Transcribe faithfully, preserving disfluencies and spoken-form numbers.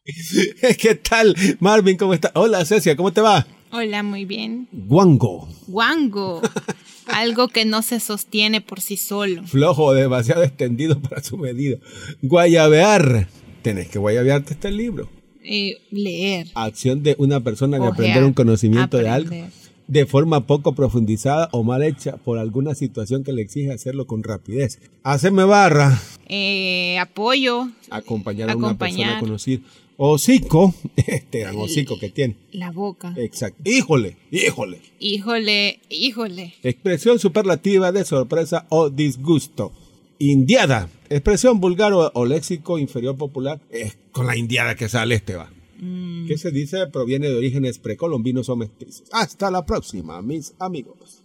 ¿Qué tal, Marvin? ¿Cómo estás? Hola, Cecia, ¿cómo te va? Hola, muy bien. Guango. Guango. Algo que no se sostiene por sí solo. Flojo, demasiado extendido para su medida. Guayabear. Tenés que guayabearte este libro. Eh, leer. Acción de una persona de Ojear, aprender un conocimiento aprender. de algo de forma poco profundizada o mal hecha por alguna situación que le exige hacerlo con rapidez. Hacerme barra. Eh, apoyo. Acompañar a una Acompañar. persona conocida. Hocico. Este gran hocico que tiene. La boca. Exacto. Híjole, híjole. Híjole, híjole. Expresión superlativa de sorpresa o disgusto. Indiada. Expresión vulgar o, o léxico inferior popular. Es con la indiada que sale este va. Mm. ¿Qué se dice? Proviene de orígenes precolombinos o mestizos. Hasta la próxima, mis amigos.